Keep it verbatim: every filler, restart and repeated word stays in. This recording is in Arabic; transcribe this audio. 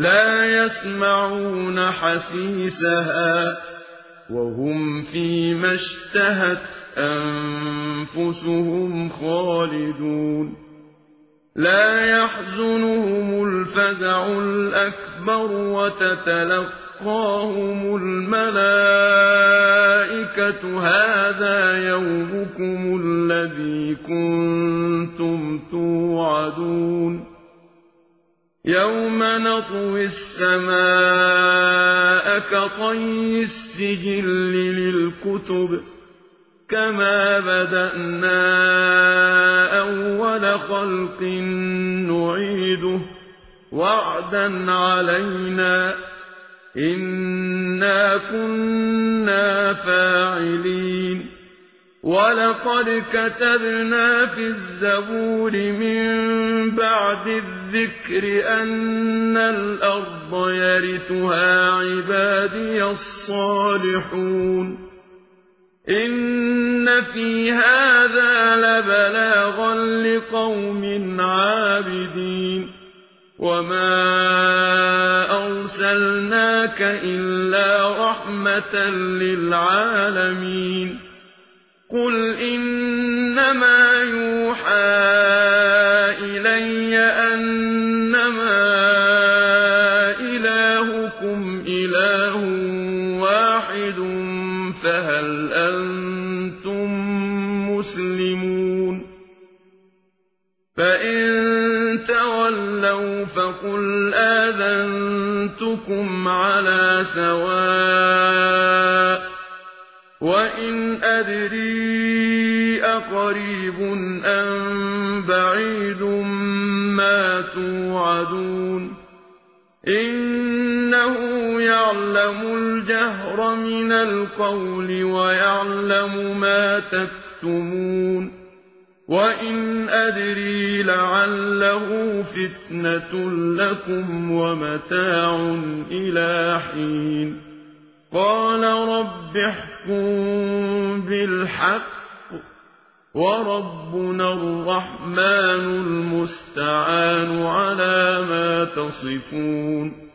لا يسمعون حسيسها وهم فيما اشتهت أنفسهم خالدون لا يحزنهم الفزع الأكبر وتتلقاهم الملائكة هذا يومكم الذي كنتم توعدون يوم نطوي السماء كطي السجل للكتب كما بدأنا أول خلق نعيده وعدا علينا إنا كنا فاعلين ولقد كتبنا في الزبور من بعد الذكر أن الأرض يرثها عبادي الصالحون إن في هذا لبلاغا لقوم عابدين وما أرسلناك إلا رحمة للعالمين قل إنما يوحى إلي أنما إلهكم إله واحد فهل أنتم مسلمون فإن تولوا فقل آذنتكم على سواء وإن أدري أقريب أم بعيد ما توعدون إنه يعلم الجهر من القول ويعلم ما تكتمون وإن أدري لعله فتنة لكم ومتاع إلى حين قال رب احكم بالحق وربنا الرحمن المستعان على ما تصفون